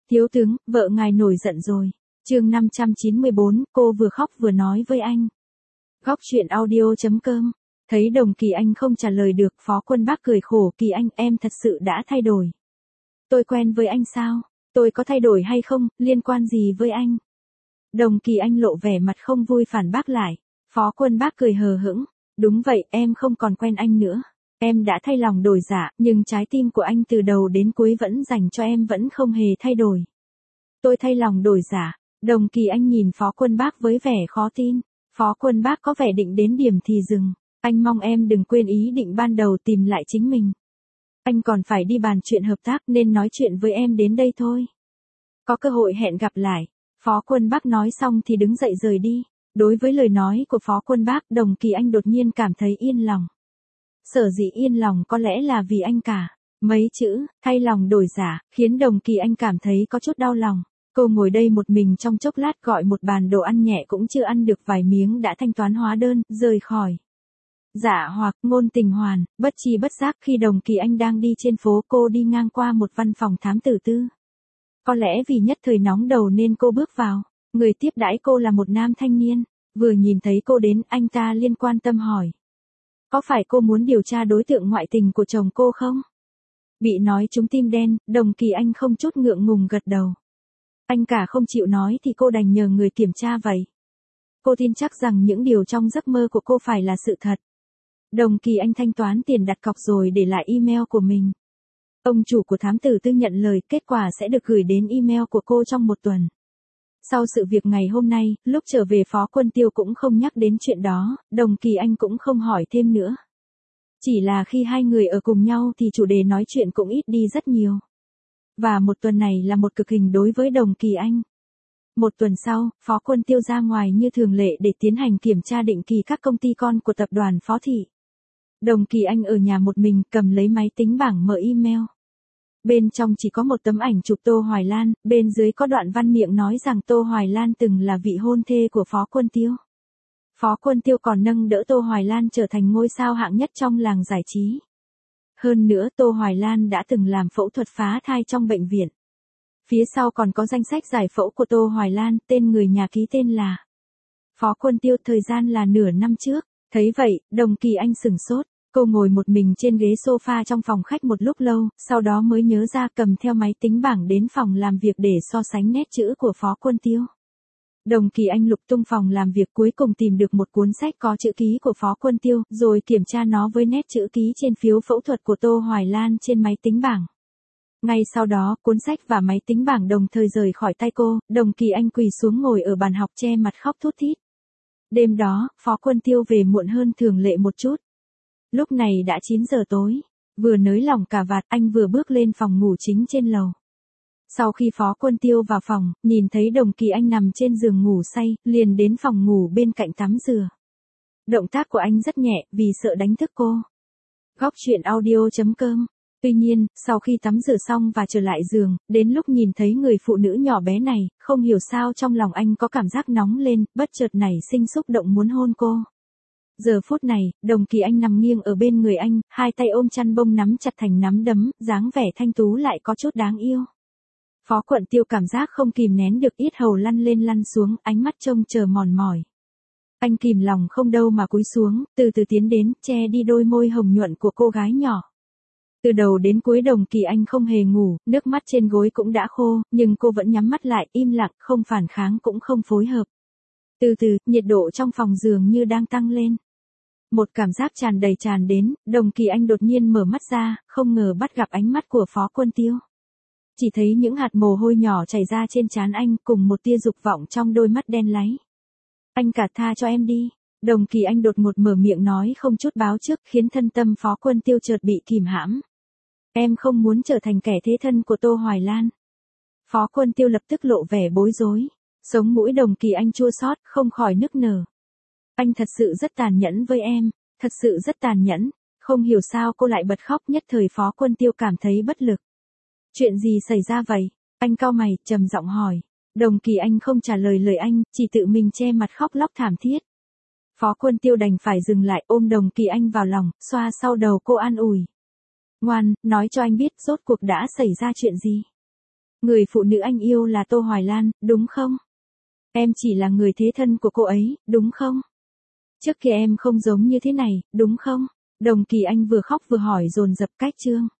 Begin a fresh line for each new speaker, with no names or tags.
Thiếu tướng, vợ ngài nổi giận rồi. Chương 594, cô vừa khóc vừa nói với anh. Góc truyện audio.com. Thấy Đồng Kỳ Anh không trả lời được, Phó Quân Bác cười khổ, Kỳ Anh, em thật sự đã thay đổi. Tôi quen với anh sao? Tôi có thay đổi hay không, liên quan gì với anh? Đồng Kỳ Anh lộ vẻ mặt không vui phản bác lại. Phó Quân Bác cười hờ hững. Đúng vậy, em không còn quen anh nữa. Em đã thay lòng đổi dạ, nhưng trái tim của anh từ đầu đến cuối vẫn dành cho em, vẫn không hề thay đổi. Tôi thay lòng đổi dạ. Đồng Kỳ Anh nhìn Phó Quân Bác với vẻ khó tin. Phó Quân Bác có vẻ định đến điểm thì dừng. Anh mong em đừng quên ý định ban đầu, tìm lại chính mình. Anh còn phải đi bàn chuyện hợp tác nên nói chuyện với em đến đây thôi. Có cơ hội hẹn gặp lại. Phó Quân Bác nói xong thì đứng dậy rời đi. Đối với lời nói của Phó Quân Bác, Đồng Kỳ Anh đột nhiên cảm thấy yên lòng. Sở dĩ yên lòng có lẽ là vì anh cả. Mấy chữ, thay lòng đổi dạ, khiến Đồng Kỳ Anh cảm thấy có chút đau lòng. Cô ngồi đây một mình trong chốc lát, gọi một bàn đồ ăn nhẹ cũng chưa ăn được vài miếng đã thanh toán hóa đơn, rời khỏi. Dạ hoặc Ngôn Tình Hoàn, bất tri bất giác khi Đồng Kỳ Anh đang đi trên phố, cô đi ngang qua một văn phòng thám tử tư. Có lẽ vì nhất thời nóng đầu nên cô bước vào. Người tiếp đãi cô là một nam thanh niên. Vừa nhìn thấy cô đến, anh ta liên quan tâm hỏi. Có phải cô muốn điều tra đối tượng ngoại tình của chồng cô không? Bị nói trúng tim đen, Đồng Kỳ Anh không chút ngượng ngùng gật đầu. Anh cả không chịu nói thì cô đành nhờ người kiểm tra vậy. Cô tin chắc rằng những điều trong giấc mơ của cô phải là sự thật. Đồng Kỳ Anh thanh toán tiền đặt cọc rồi để lại email của mình. Ông chủ của thám tử tư nhận lời, kết quả sẽ được gửi đến email của cô trong một tuần. Sau sự việc ngày hôm nay, lúc trở về Phó Quân Tiêu cũng không nhắc đến chuyện đó, Đồng Kỳ Anh cũng không hỏi thêm nữa. Chỉ là khi hai người ở cùng nhau thì chủ đề nói chuyện cũng ít đi rất nhiều. Và một tuần này là một cực hình đối với Đồng Kỳ Anh. Một tuần sau, Phó Quân Tiêu ra ngoài như thường lệ để tiến hành kiểm tra định kỳ các công ty con của tập đoàn Phó Thị. Đồng Kỳ Anh ở nhà một mình, cầm lấy máy tính bảng mở email. Bên trong chỉ có một tấm ảnh chụp Tô Hoài Lan, bên dưới có đoạn văn miệng nói rằng Tô Hoài Lan từng là vị hôn thê của Phó Quân Tiêu. Phó Quân Tiêu còn nâng đỡ Tô Hoài Lan trở thành ngôi sao hạng nhất trong làng giải trí. Hơn nữa, Tô Hoài Lan đã từng làm phẫu thuật phá thai trong bệnh viện. Phía sau còn có danh sách giải phẫu của Tô Hoài Lan, tên người nhà ký tên là Phó Quân Tiêu, thời gian là nửa năm trước. Thấy vậy, Đồng Kỳ Anh sửng sốt. Cô ngồi một mình trên ghế sofa trong phòng khách một lúc lâu, sau đó mới nhớ ra cầm theo máy tính bảng đến phòng làm việc để so sánh nét chữ của Phó Quân Tiêu. Đồng Kỳ Anh lục tung phòng làm việc, cuối cùng tìm được một cuốn sách có chữ ký của Phó Quân Tiêu, rồi kiểm tra nó với nét chữ ký trên phiếu phẫu thuật của Tô Hoài Lan trên máy tính bảng. Ngay sau đó, cuốn sách và máy tính bảng đồng thời rời khỏi tay cô, Đồng Kỳ Anh quỳ xuống ngồi ở bàn học che mặt khóc thút thít. Đêm đó, Phó Quân Tiêu về muộn hơn thường lệ một chút. Lúc này đã 9 giờ tối. Vừa nới lỏng cà vạt, anh vừa bước lên phòng ngủ chính trên lầu. Sau khi Phó Quân Tiêu vào phòng, nhìn thấy Đồng Kỳ Anh nằm trên giường ngủ say, liền đến phòng ngủ bên cạnh tắm rửa. Động tác của anh rất nhẹ, vì sợ đánh thức cô. Góc truyện audio.com. Tuy nhiên, sau khi tắm rửa xong và trở lại giường, đến lúc nhìn thấy người phụ nữ nhỏ bé này, không hiểu sao trong lòng anh có cảm giác nóng lên, bất chợt nảy sinh xúc động muốn hôn cô. Giờ phút này, Đồng Kỳ Anh nằm nghiêng ở bên người anh, hai tay ôm chăn bông nắm chặt thành nắm đấm, dáng vẻ thanh tú lại có chút đáng yêu. Phó Quân Tiêu cảm giác không kìm nén được, yết hầu lăn lên lăn xuống, ánh mắt trông chờ mòn mỏi. Anh kìm lòng không đâu mà cúi xuống, từ từ tiến đến, che đi đôi môi hồng nhuận của cô gái nhỏ. Từ đầu đến cuối Đồng Kỳ Anh không hề ngủ, nước mắt trên gối cũng đã khô, nhưng cô vẫn nhắm mắt lại, im lặng, không phản kháng cũng không phối hợp. Từ từ, nhiệt độ trong phòng dường như đang tăng lên. Một cảm giác tràn đầy tràn đến, Đồng Kỳ Anh đột nhiên mở mắt ra, không ngờ bắt gặp ánh mắt của Phó Quân Tiêu. Chỉ thấy những hạt mồ hôi nhỏ chảy ra trên trán anh, cùng một tia dục vọng trong đôi mắt đen láy. Anh cả, tha cho em đi. Đồng Kỳ Anh đột ngột mở miệng nói không chút báo trước, khiến thân tâm Phó Quân Tiêu chợt bị kìm hãm. Em không muốn trở thành kẻ thế thân của Tô Hoài Lan. Phó Quân Tiêu lập tức lộ vẻ bối rối. Sống mũi Đồng Kỳ Anh chua xót, không khỏi nức nở. Anh thật sự rất tàn nhẫn với em, thật sự rất tàn nhẫn. Không hiểu sao cô lại bật khóc, nhất thời Phó Quân Tiêu cảm thấy bất lực. Chuyện gì xảy ra vậy? Anh cau mày, trầm giọng hỏi. Đồng Kỳ Anh không trả lời lời anh, chỉ tự mình che mặt khóc lóc thảm thiết. Phó Quân Tiêu đành phải dừng lại, ôm Đồng Kỳ Anh vào lòng, xoa sau đầu cô an ủi. Ngoan, nói cho anh biết rốt cuộc đã xảy ra chuyện gì. Người phụ nữ anh yêu là Tô Hoài Lan, đúng không? Em chỉ là người thế thân của cô ấy, đúng không? Trước kia em không giống như thế này, đúng không? Đồng Kỳ Anh vừa khóc vừa hỏi dồn dập Cách Trương.